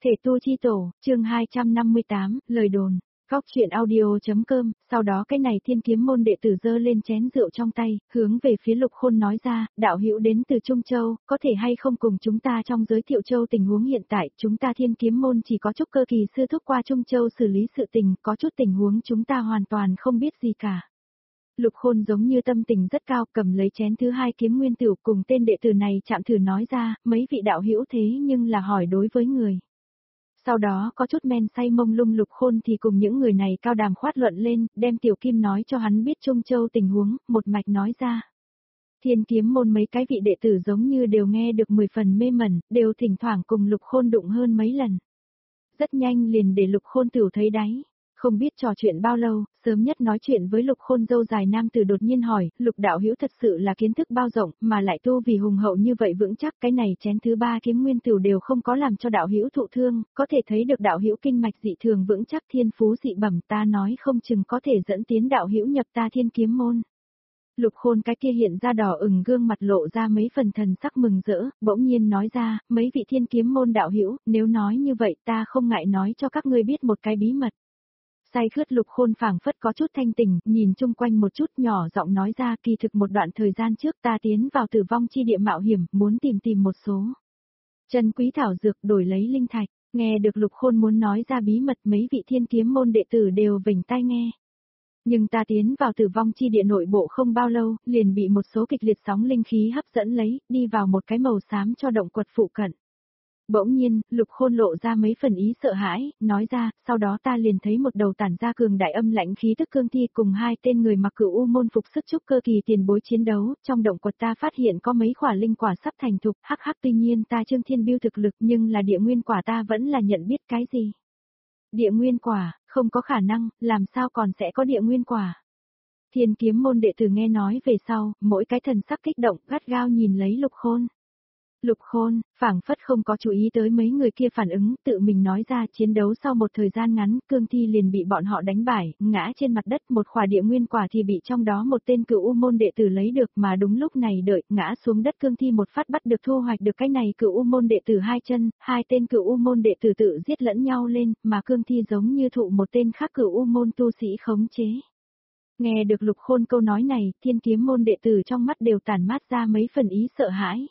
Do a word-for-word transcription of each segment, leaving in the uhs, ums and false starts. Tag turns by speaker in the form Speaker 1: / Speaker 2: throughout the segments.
Speaker 1: Thể tu chi tổ, chương hai trăm năm mươi tám, lời đồn. Góc chuyện audio.com, sau đó cái này thiên kiếm môn đệ tử giơ lên chén rượu trong tay, hướng về phía Lục Khôn nói ra, đạo hữu đến từ Trung Châu, có thể hay không cùng chúng ta trong giới thiệu châu tình huống hiện tại, chúng ta thiên kiếm môn chỉ có trúc cơ kỳ sư thúc qua Trung Châu xử lý sự tình, có chút tình huống chúng ta hoàn toàn không biết gì cả. Lục Khôn giống như tâm tình rất cao, cầm lấy chén thứ hai kiếm nguyên tửu cùng tên đệ tử này chạm thử nói ra, mấy vị đạo hữu thế nhưng là hỏi đối với người. Sau đó có chút men say mông lung Lục Khôn thì cùng những người này cao đàm khoát luận lên, đem Tiểu Kim nói cho hắn biết Trung Châu tình huống, một mạch nói ra. Thiên kiếm môn mấy cái vị đệ tử giống như đều nghe được mười phần mê mẩn, đều thỉnh thoảng cùng Lục Khôn đụng hơn mấy lần. Rất nhanh liền để Lục Khôn tửu thấy đáy. Không biết trò chuyện bao lâu, sớm nhất nói chuyện với Lục Khôn dâu dài nam tử đột nhiên hỏi, Lục đạo hữu thật sự là kiến thức bao rộng, mà lại tu vì hùng hậu như vậy vững chắc, cái này chén thứ ba kiếm nguyên tửu đều không có làm cho đạo hữu thụ thương, có thể thấy được đạo hữu kinh mạch dị thường vững chắc, thiên phú dị bẩm, ta nói không chừng có thể dẫn tiến đạo hữu nhập ta thiên kiếm môn. Lục Khôn cái kia hiện ra đỏ ửng gương mặt lộ ra mấy phần thần sắc mừng rỡ, bỗng nhiên nói ra, mấy vị thiên kiếm môn đạo hữu, nếu nói như vậy ta không ngại nói cho các ngươi biết một cái bí mật. Say khướt Lục Khôn phảng phất có chút thanh tỉnh, nhìn chung quanh một chút nhỏ giọng nói ra, kỳ thực một đoạn thời gian trước ta tiến vào tử vong chi địa mạo hiểm, muốn tìm tìm một số chân quý thảo dược đổi lấy linh thạch. Nghe được Lục Khôn muốn nói ra bí mật, mấy vị thiên kiếm môn đệ tử đều vểnh tai nghe. Nhưng ta tiến vào tử vong chi địa nội bộ không bao lâu, liền bị một số kịch liệt sóng linh khí hấp dẫn lấy, đi vào một cái màu xám cho động quật phụ cận. Bỗng nhiên, Lục Khôn lộ ra mấy phần ý sợ hãi, nói ra, sau đó ta liền thấy một đầu tản ra cường đại âm lãnh khí tức cương thi cùng hai tên người mặc cửu u môn phục sức trúc cơ kỳ tiền bối chiến đấu, trong động quật ta phát hiện có mấy quả linh quả sắp thành thục, hắc hắc tuy nhiên ta Trương Thiên Biêu thực lực nhưng là địa nguyên quả ta vẫn là nhận biết cái gì. Địa nguyên quả, không có khả năng, làm sao còn sẽ có địa nguyên quả. Thiên kiếm môn đệ tử nghe nói về sau, mỗi cái thần sắc kích động, gắt gao nhìn lấy Lục Khôn. Lục Khôn, phảng phất không có chú ý tới mấy người kia phản ứng, tự mình nói ra chiến đấu sau một thời gian ngắn, cương thi liền bị bọn họ đánh bại, ngã trên mặt đất, một khỏa địa nguyên quả thì bị trong đó một tên cửu u môn đệ tử lấy được, mà đúng lúc này đợi, ngã xuống đất cương thi một phát bắt được thu hoạch được cái này cửu u môn đệ tử hai chân, hai tên cửu u môn đệ tử tự giết lẫn nhau lên, mà cương thi giống như thụ một tên khác cửu u môn tu sĩ khống chế. Nghe được Lục Khôn câu nói này, thiên kiếm môn đệ tử trong mắt đều tản mát ra mấy phần ý sợ hãi.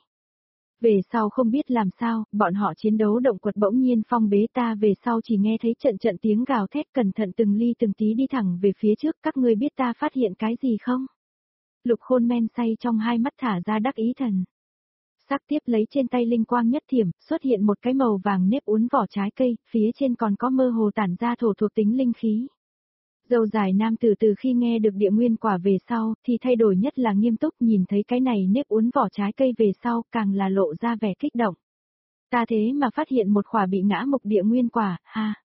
Speaker 1: Về sau không biết làm sao, bọn họ chiến đấu động quật bỗng nhiên phong bế ta về sau chỉ nghe thấy trận trận tiếng gào thét cẩn thận từng ly từng tí đi thẳng về phía trước, các ngươi biết ta phát hiện cái gì không? Lục Khôn men say trong hai mắt thả ra đắc ý thần. Sắc tiếp lấy trên tay linh quang nhất thiểm, xuất hiện một cái màu vàng nếp uốn vỏ trái cây, phía trên còn có mơ hồ tản ra thổ thuộc tính linh khí. Dâu dài nam tử từ khi nghe được địa nguyên quả về sau, thì thay đổi nhất là nghiêm túc, nhìn thấy cái này nếp uốn vỏ trái cây về sau, càng là lộ ra vẻ kích động. Ta thế mà phát hiện một khỏa bị ngã mục địa nguyên quả, ha.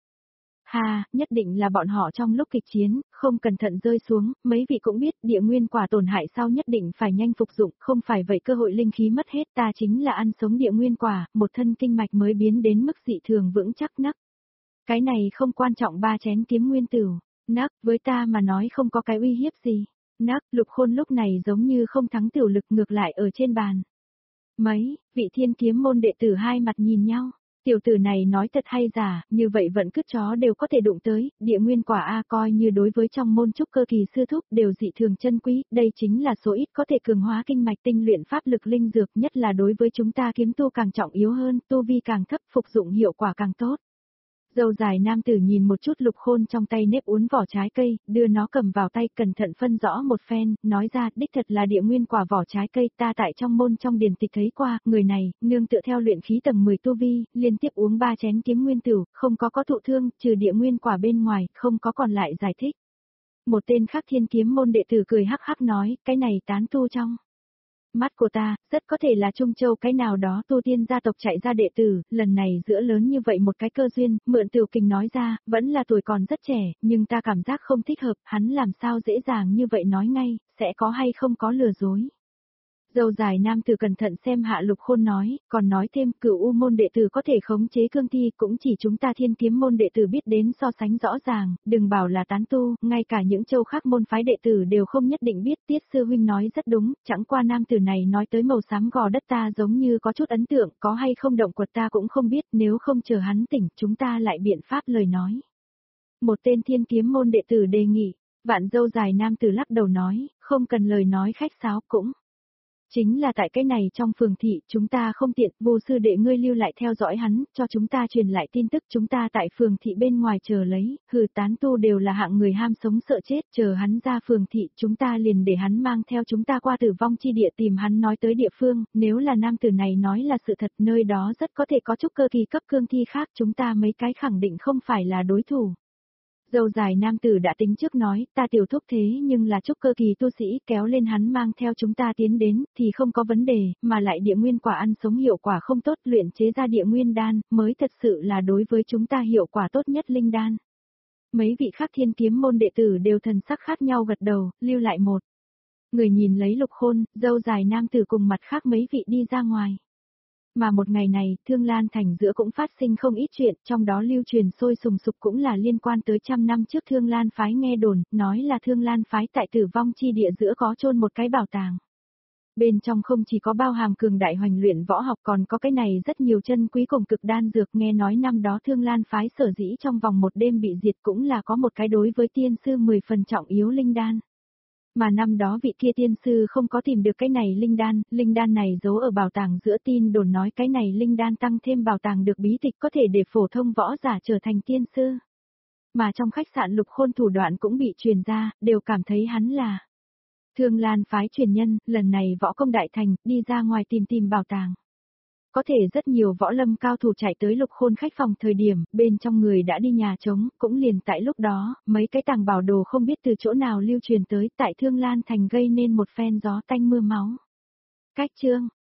Speaker 1: Ha, nhất định là bọn họ trong lúc kịch chiến, không cẩn thận rơi xuống, mấy vị cũng biết địa nguyên quả tổn hại sau nhất định phải nhanh phục dụng, không phải vậy cơ hội linh khí mất hết, ta chính là ăn sống địa nguyên quả, một thân kinh mạch mới biến đến mức dị thường vững chắc nấc. Cái này không quan trọng, ba chén kiếm nguyên tửu. Nắc, với ta mà nói không có cái uy hiếp gì. Nắc, Lục Khôn lúc này giống như không thắng tiểu lực ngược lại ở trên bàn. Mấy, vị thiên kiếm môn đệ tử hai mặt nhìn nhau. Tiểu tử này nói thật hay giả, như vậy vẫn cứt chó đều có thể đụng tới, địa nguyên quả A coi như đối với trong môn trúc cơ kỳ sư thúc đều dị thường chân quý, đây chính là số ít có thể cường hóa kinh mạch tinh luyện pháp lực linh dược, nhất là đối với chúng ta kiếm tu càng trọng yếu hơn, tu vi càng thấp phục dụng hiệu quả càng tốt. Dâu dài nam tử nhìn một chút Lục Khôn trong tay nếp uốn vỏ trái cây, đưa nó cầm vào tay cẩn thận phân rõ một phen, nói ra đích thật là địa nguyên quả vỏ trái cây, ta tại trong môn trong điển tịch thấy qua, người này, nương tựa theo luyện khí tầng mười tu vi, liên tiếp uống ba chén kiếm nguyên tửu, không có có thụ thương, trừ địa nguyên quả bên ngoài, không có còn lại giải thích. Một tên khác thiên kiếm môn đệ tử cười hắc hắc nói, cái này tán tu trong mắt của ta, rất có thể là Trung Châu cái nào đó tu tiên gia tộc chạy ra đệ tử, lần này giữa lớn như vậy một cái cơ duyên, mượn Tiểu Kình nói ra, vẫn là tuổi còn rất trẻ, nhưng ta cảm giác không thích hợp, hắn làm sao dễ dàng như vậy nói ngay, sẽ có hay không có lừa dối. Dâu dài nam tử cẩn thận xem Hạ Lục Khôn nói, còn nói thêm cửu u môn đệ tử có thể khống chế cương thi cũng chỉ chúng ta thiên kiếm môn đệ tử biết đến so sánh rõ ràng, đừng bảo là tán tu, ngay cả những châu khác môn phái đệ tử đều không nhất định biết. Tiết sư huynh nói rất đúng, chẳng qua nam tử này nói tới màu xám gò đất ta giống như có chút ấn tượng, có hay không động quật ta cũng không biết, nếu không chờ hắn tỉnh chúng ta lại biện pháp lời nói. Một tên thiên kiếm môn đệ tử đề nghị, vạn dâu dài nam tử lắc đầu nói, không cần lời nói khách sáo cũng. Chính là tại cái này trong phường thị, chúng ta không tiện, vô sư đệ ngươi lưu lại theo dõi hắn, cho chúng ta truyền lại tin tức, chúng ta tại phường thị bên ngoài chờ lấy, hừ tán tu đều là hạng người ham sống sợ chết, chờ hắn ra phường thị, chúng ta liền để hắn mang theo chúng ta qua tử vong chi địa tìm hắn nói tới địa phương, nếu là nam tử này nói là sự thật, nơi đó rất có thể có chút cơ kỳ cấp cương thi khác, chúng ta mấy cái khẳng định không phải là đối thủ. Dâu dài nam tử đã tính trước nói, ta tiểu thúc thế nhưng là trúc cơ kỳ tu sĩ, kéo lên hắn mang theo chúng ta tiến đến, thì không có vấn đề, mà lại địa nguyên quả ăn sống hiệu quả không tốt, luyện chế ra địa nguyên đan, mới thật sự là đối với chúng ta hiệu quả tốt nhất linh đan. Mấy vị khác thiên kiếm môn đệ tử đều thần sắc khác nhau gật đầu, lưu lại một. Người nhìn lấy Lục Khôn, dâu dài nam tử cùng mặt khác mấy vị đi ra ngoài. Mà một ngày này, Thương Lan Thành giữa cũng phát sinh không ít chuyện, trong đó lưu truyền sôi sùng sục cũng là liên quan tới trăm năm trước Thương Lan Phái nghe đồn, nói là Thương Lan Phái tại tử vong chi địa giữa có chôn một cái bảo tàng. Bên trong không chỉ có bao hàm cường đại hoành luyện võ học còn có cái này rất nhiều chân quý cùng cực đan dược, nghe nói năm đó Thương Lan Phái sở dĩ trong vòng một đêm bị diệt cũng là có một cái đối với tiên sư mười phần trọng yếu linh đan. Mà năm đó vị kia tiên sư không có tìm được cái này linh đan, linh đan này giấu ở bảo tàng giữa, tin đồn nói cái này linh đan tăng thêm bảo tàng được bí tịch có thể để phổ thông võ giả trở thành tiên sư. Mà trong khách sạn Lục Khôn thủ đoạn cũng bị truyền ra, đều cảm thấy hắn là Thương Lan Phái truyền nhân, lần này võ công đại thành, đi ra ngoài tìm tìm bảo tàng. Có thể rất nhiều võ lâm cao thủ chạy tới Lục Khôn khách phòng thời điểm, bên trong người đã đi nhà trống, cũng liền tại lúc đó, mấy cái tàng bảo đồ không biết từ chỗ nào lưu truyền tới tại Thương Lan Thành gây nên một phen gió tanh mưa máu. Cách chương